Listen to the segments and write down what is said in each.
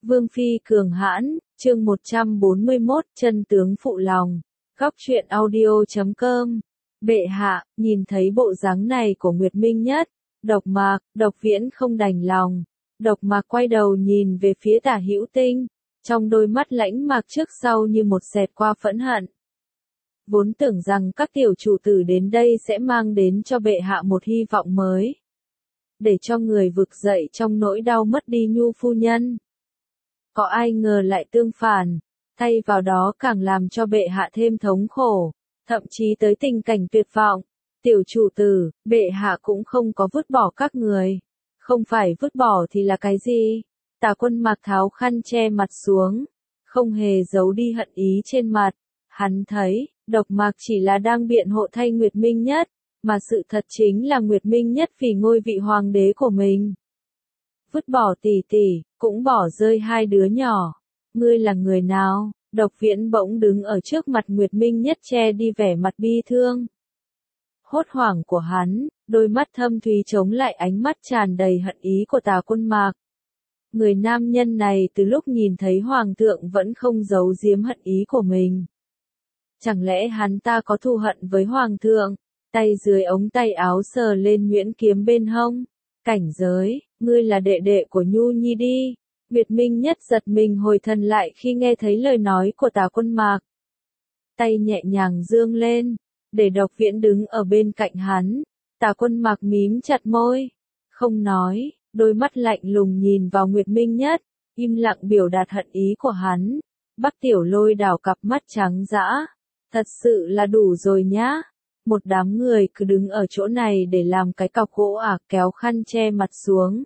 Vương phi cường hãn, chương 141, chân tướng phụ lòng. Góc truyện audio.com. Bệ hạ, nhìn thấy bộ dáng này của Nguyệt Minh Nhất, Độc Viễn không đành lòng. Độc Mạc quay đầu nhìn về phía Tả Hữu Tinh, trong đôi mắt lãnh mạc trước sau như một xẹt qua phẫn hận. Vốn tưởng rằng các tiểu chủ tử đến đây sẽ mang đến cho bệ hạ một hy vọng mới, để cho người vực dậy trong nỗi đau mất đi Nhu phu nhân. Có ai ngờ lại tương phản, thay vào đó càng làm cho bệ hạ thêm thống khổ, thậm chí tới tình cảnh tuyệt vọng. Tiểu chủ tử, bệ hạ cũng không có vứt bỏ các người. Không phải vứt bỏ thì là cái gì? Tả Quân Mạc tháo khăn che mặt xuống, không hề giấu đi hận ý trên mặt. Hắn thấy, Độc Mạc chỉ là đang biện hộ thay Nguyệt Minh Nhất, mà sự thật chính là Nguyệt Minh Nhất vì ngôi vị hoàng đế của mình. Vứt bỏ tỷ tỷ, cũng bỏ rơi hai đứa nhỏ. Ngươi là người nào? Độc Viễn bỗng đứng ở trước mặt Nguyệt Minh Nhất che đi vẻ mặt bi thương. Hốt hoảng của hắn, đôi mắt thâm thúy chống lại ánh mắt tràn đầy hận ý của Tả Quân Mạc. Người nam nhân này từ lúc nhìn thấy hoàng thượng vẫn không giấu giếm hận ý của mình. Chẳng lẽ hắn ta có thù hận với hoàng thượng? Tay dưới ống tay áo sờ lên nhuyễn kiếm bên hông. Cảnh giới, ngươi là đệ đệ của Nhu Nhi đi. Nguyệt Minh Nhất giật mình hồi thần lại khi nghe thấy lời nói của Tả Quân Mạc. Tay nhẹ nhàng giương lên, để Độc Viễn đứng ở bên cạnh hắn. Tả Quân Mạc mím chặt môi, không nói, đôi mắt lạnh lùng nhìn vào Nguyệt Minh Nhất, im lặng biểu đạt hận ý của hắn. Bắc Tiểu Lôi đảo cặp mắt trắng dã, thật sự là đủ rồi nhá. Một đám người cứ đứng ở chỗ này để làm cái cọc gỗ à, kéo khăn che mặt xuống,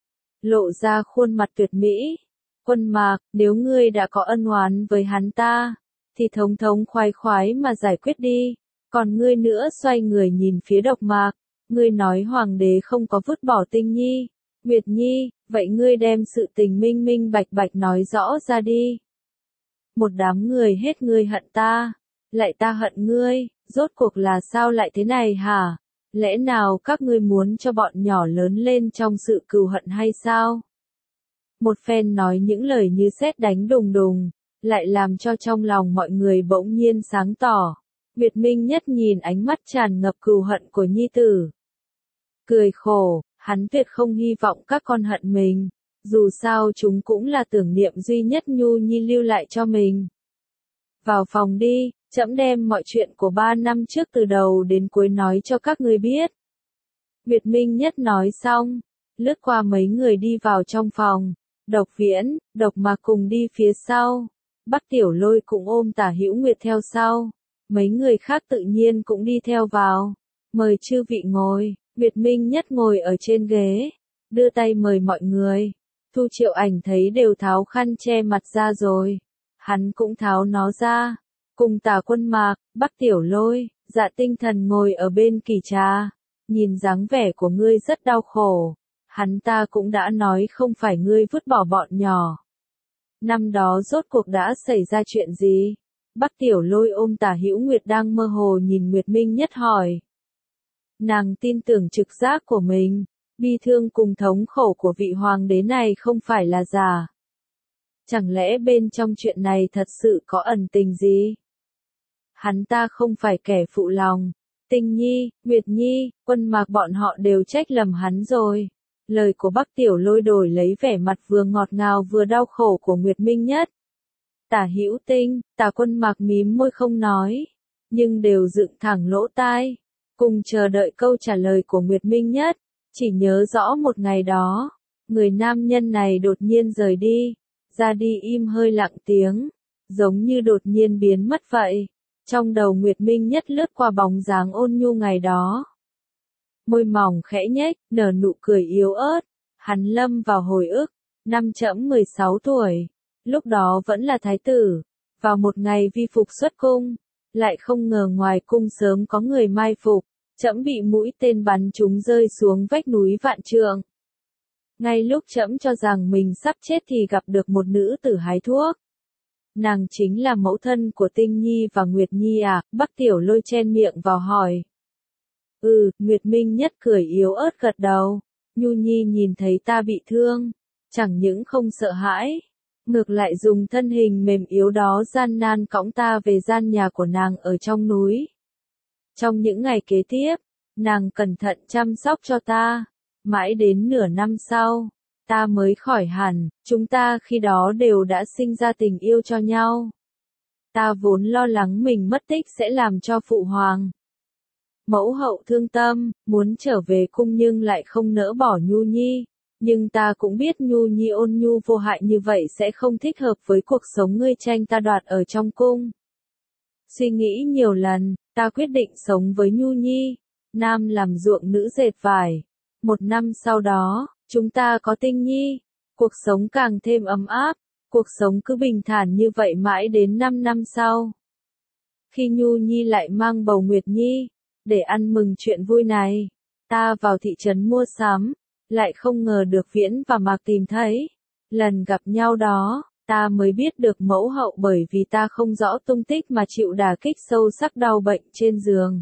lộ ra khuôn mặt tuyệt mỹ. Quân Mạc, nếu ngươi đã có ân oán với hắn ta, thì thống thống khoái khoái mà giải quyết đi. Còn ngươi nữa, xoay người nhìn phía Độc Mạc, ngươi nói hoàng đế không có vứt bỏ Tinh Nhi, Nguyệt Nhi, vậy ngươi đem sự tình minh minh bạch bạch nói rõ ra đi. Một đám người hết ngươi hận ta, lại ta hận ngươi, rốt cuộc là sao lại thế này hả? Lẽ nào các ngươi muốn cho bọn nhỏ lớn lên trong sự cừu hận hay sao? Một phen nói những lời như sét đánh đùng đùng, lại làm cho trong lòng mọi người bỗng nhiên sáng tỏ. Nguyệt Minh Nhất nhìn ánh mắt tràn ngập cừu hận của nhi tử, cười khổ, hắn tuyệt không hy vọng các con hận mình, dù sao chúng cũng là tưởng niệm duy nhất Nhu Nhi lưu lại cho mình. Vào phòng đi, trẫm đem mọi chuyện của 3 năm trước từ đầu đến cuối nói cho các ngươi biết. Nguyệt Minh Nhất nói xong, lướt qua mấy người đi vào trong phòng. Độc Viễn, Độc Mạc cùng đi phía sau, Bắc Tiểu Lôi cũng ôm Tả Hữu Nguyệt theo sau. Mấy người khác tự nhiên cũng đi theo vào. Mời chư vị ngồi. Nguyệt Minh Nhất ngồi ở trên ghế, đưa tay mời mọi người. Thu Triệu Ảnh thấy đều tháo khăn che mặt ra rồi, hắn cũng tháo nó ra. Cùng Tả Quân Mạc, Bắc Tiểu Lôi, Dạ Tinh Thần ngồi ở bên kỷ trà. Nhìn dáng vẻ của ngươi rất đau khổ. Hắn ta cũng đã nói không phải ngươi vứt bỏ bọn nhỏ. Năm đó rốt cuộc đã xảy ra chuyện gì? Bắc Tiểu Lôi ôm Tả Hữu Nguyệt đang mơ hồ nhìn Nguyệt Minh Nhất hỏi. Nàng tin tưởng trực giác của mình, bi thương cùng thống khổ của vị hoàng đế này không phải là giả. Chẳng lẽ bên trong chuyện này thật sự có ẩn tình gì? Hắn ta không phải kẻ phụ lòng. Tinh Nhi, Nguyệt Nhi, Quân Mạc bọn họ đều trách lầm hắn rồi. Lời của Bắc Tiểu Lôi đổi lấy vẻ mặt vừa ngọt ngào vừa đau khổ của Nguyệt Minh Nhất. Tả Hữu Tinh, Tả Quân Mạc mím môi không nói, nhưng đều dựng thẳng lỗ tai, cùng chờ đợi câu trả lời của Nguyệt Minh Nhất. Chỉ nhớ rõ một ngày đó, người nam nhân này đột nhiên rời đi, ra đi im hơi lặng tiếng, giống như đột nhiên biến mất vậy. Trong đầu Nguyệt Minh Nhất lướt qua bóng dáng ôn nhu ngày đó. Môi mỏng khẽ nhếch, nở nụ cười yếu ớt. Hắn lâm vào hồi ức. Năm trẫm 16 tuổi, lúc đó vẫn là thái tử. Vào một ngày vi phục xuất cung, lại không ngờ ngoài cung sớm có người mai phục. Trẫm bị mũi tên bắn trúng rơi xuống vách núi Vạn Trượng. Ngay lúc trẫm cho rằng mình sắp chết thì gặp được một nữ tử hái thuốc. Nàng chính là mẫu thân của Tinh Nhi và Nguyệt Nhi à? Bắc Tiểu Lôi chen miệng vào hỏi. Nguyệt Minh Nhất cười yếu ớt gật đầu. Nhu Nhi nhìn thấy ta bị thương, chẳng những không sợ hãi, ngược lại dùng thân hình mềm yếu đó gian nan cõng ta về gian nhà của nàng ở trong núi. Trong những ngày kế tiếp, nàng cẩn thận chăm sóc cho ta, mãi đến nửa năm sau, ta mới khỏi hẳn, chúng ta khi đó đều đã sinh ra tình yêu cho nhau. Ta vốn lo lắng mình mất tích sẽ làm cho phụ hoàng mẫu hậu thương tâm, muốn trở về cung nhưng lại không nỡ bỏ Nhu Nhi. Nhưng ta cũng biết Nhu Nhi ôn nhu vô hại như vậy sẽ không thích hợp với cuộc sống ngươi tranh ta đoạt ở trong cung. Suy nghĩ nhiều lần, ta quyết định sống với Nhu Nhi. Nam làm ruộng nữ dệt vải. 1 năm sau đó, chúng ta có Tinh Nhi. Cuộc sống càng thêm ấm áp. Cuộc sống cứ bình thản như vậy mãi đến 5 năm sau. Khi Nhu Nhi lại mang bầu Nguyệt Nhi, để ăn mừng chuyện vui này, ta vào thị trấn mua sắm, lại không ngờ được Viễn và Mạc tìm thấy. Lần gặp nhau đó, ta mới biết được mẫu hậu bởi vì ta không rõ tung tích mà chịu đả kích sâu sắc đau bệnh trên giường.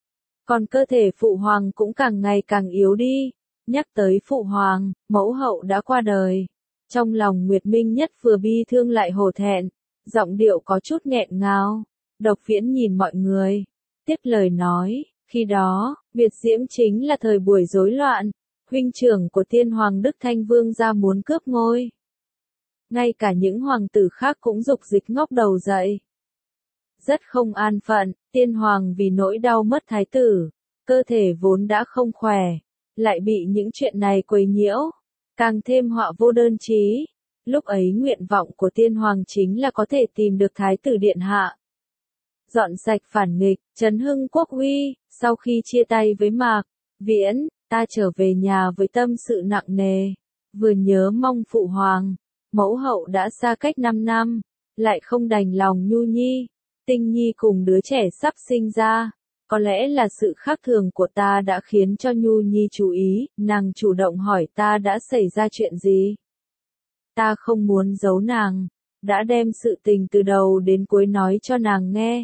Còn cơ thể phụ hoàng cũng càng ngày càng yếu đi. Nhắc tới phụ hoàng, mẫu hậu đã qua đời. Trong lòng Nguyệt Minh Nhất vừa bi thương lại hổ thẹn, giọng điệu có chút nghẹn ngào. Độc Viễn nhìn mọi người, tiếp lời nói, khi đó, Việt Diễm chính là thời buổi rối loạn, huynh trưởng của Tiên Hoàng Đức Thanh Vương gia muốn cướp ngôi. Ngay cả những hoàng tử khác cũng dục dịch ngóc đầu dậy. Rất không an phận, Tiên Hoàng vì nỗi đau mất thái tử, cơ thể vốn đã không khỏe, lại bị những chuyện này quấy nhiễu, càng thêm họa vô đơn chí. Lúc ấy nguyện vọng của Tiên Hoàng chính là có thể tìm được thái tử điện hạ, dọn sạch phản nghịch, trấn hưng quốc uy. Sau khi chia tay với Mạc Viễn, ta trở về nhà với tâm sự nặng nề, vừa nhớ mong phụ hoàng, mẫu hậu đã xa cách 5 năm, lại không đành lòng Nhu Nhi, Tinh Nhi cùng đứa trẻ sắp sinh ra. Có lẽ là sự khác thường của ta đã khiến cho Nhu Nhi chú ý, nàng chủ động hỏi ta đã xảy ra chuyện gì. Ta không muốn giấu nàng, đã đem sự tình từ đầu đến cuối nói cho nàng nghe.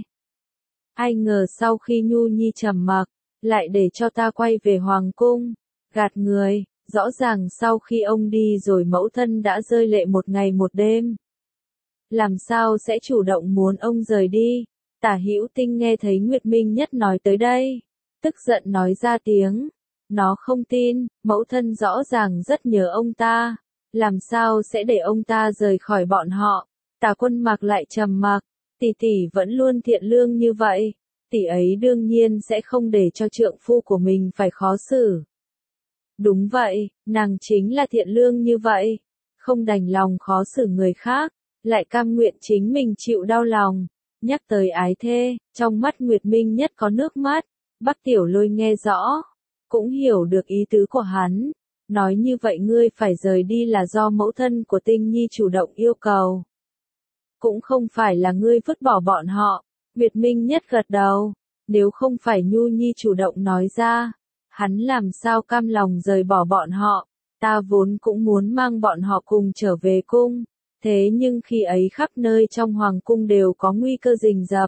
Ai ngờ sau khi Nhu Nhi trầm mặc, lại để cho ta quay về hoàng cung, gạt người, rõ ràng sau khi ông đi rồi mẫu thân đã rơi lệ 1 ngày 1 đêm. Làm sao sẽ chủ động muốn ông rời đi? Tả Hữu Tinh nghe thấy Nguyệt Minh Nhất nói tới đây, tức giận nói ra tiếng, nó không tin, mẫu thân rõ ràng rất nhớ ông ta, làm sao sẽ để ông ta rời khỏi bọn họ. Tả Quân Mạc lại trầm mặc, tỷ tỷ vẫn luôn thiện lương như vậy, tỷ ấy đương nhiên sẽ không để cho trượng phu của mình phải khó xử. Đúng vậy, nàng chính là thiện lương như vậy, không đành lòng khó xử người khác, lại cam nguyện chính mình chịu đau lòng. Nhắc tới ái thê, trong mắt Nguyệt Minh Nhất có nước mắt. Bắc Tiểu Lôi nghe rõ, cũng hiểu được ý tứ của hắn. Nói như vậy ngươi phải rời đi là do mẫu thân của Tinh Nhi chủ động yêu cầu. Cũng không phải là ngươi vứt bỏ bọn họ. Nguyệt Minh Nhất gật đầu. Nếu không phải Nhu Nhi chủ động nói ra, hắn làm sao cam lòng rời bỏ bọn họ. Ta vốn cũng muốn mang bọn họ cùng trở về cung. Thế nhưng khi ấy khắp nơi trong hoàng cung đều có nguy cơ rình rập.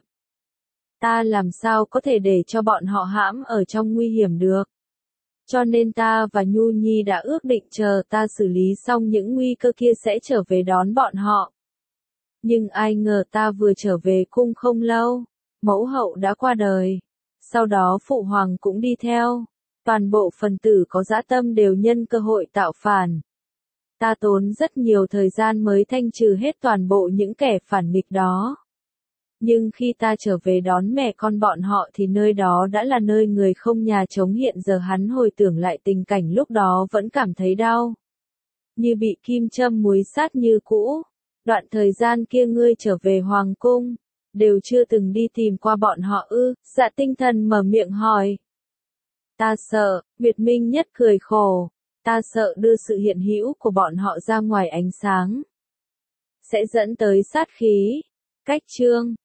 Ta làm sao có thể để cho bọn họ hãm ở trong nguy hiểm được. Cho nên ta và Nhu Nhi đã ước định chờ ta xử lý xong những nguy cơ kia sẽ trở về đón bọn họ. Nhưng ai ngờ ta vừa trở về cung không lâu, mẫu hậu đã qua đời. Sau đó phụ hoàng cũng đi theo. Toàn bộ phần tử có dã tâm đều nhân cơ hội tạo phản. Ta tốn rất nhiều thời gian mới thanh trừ hết toàn bộ những kẻ phản nghịch đó. Nhưng khi ta trở về đón mẹ con bọn họ thì nơi đó đã là nơi người không nhà trống. Hiện giờ hắn hồi tưởng lại tình cảnh lúc đó vẫn cảm thấy đau. Như bị kim châm muối sát như cũ. Đoạn thời gian kia ngươi trở về hoàng cung, đều chưa từng đi tìm qua bọn họ ư? Dạ Tinh Thần mở miệng hỏi. Ta sợ, Nguyệt Minh Nhất cười khổ. Ta sợ đưa sự hiện hữu của bọn họ ra ngoài ánh sáng, sẽ dẫn tới sát khí. Cách chương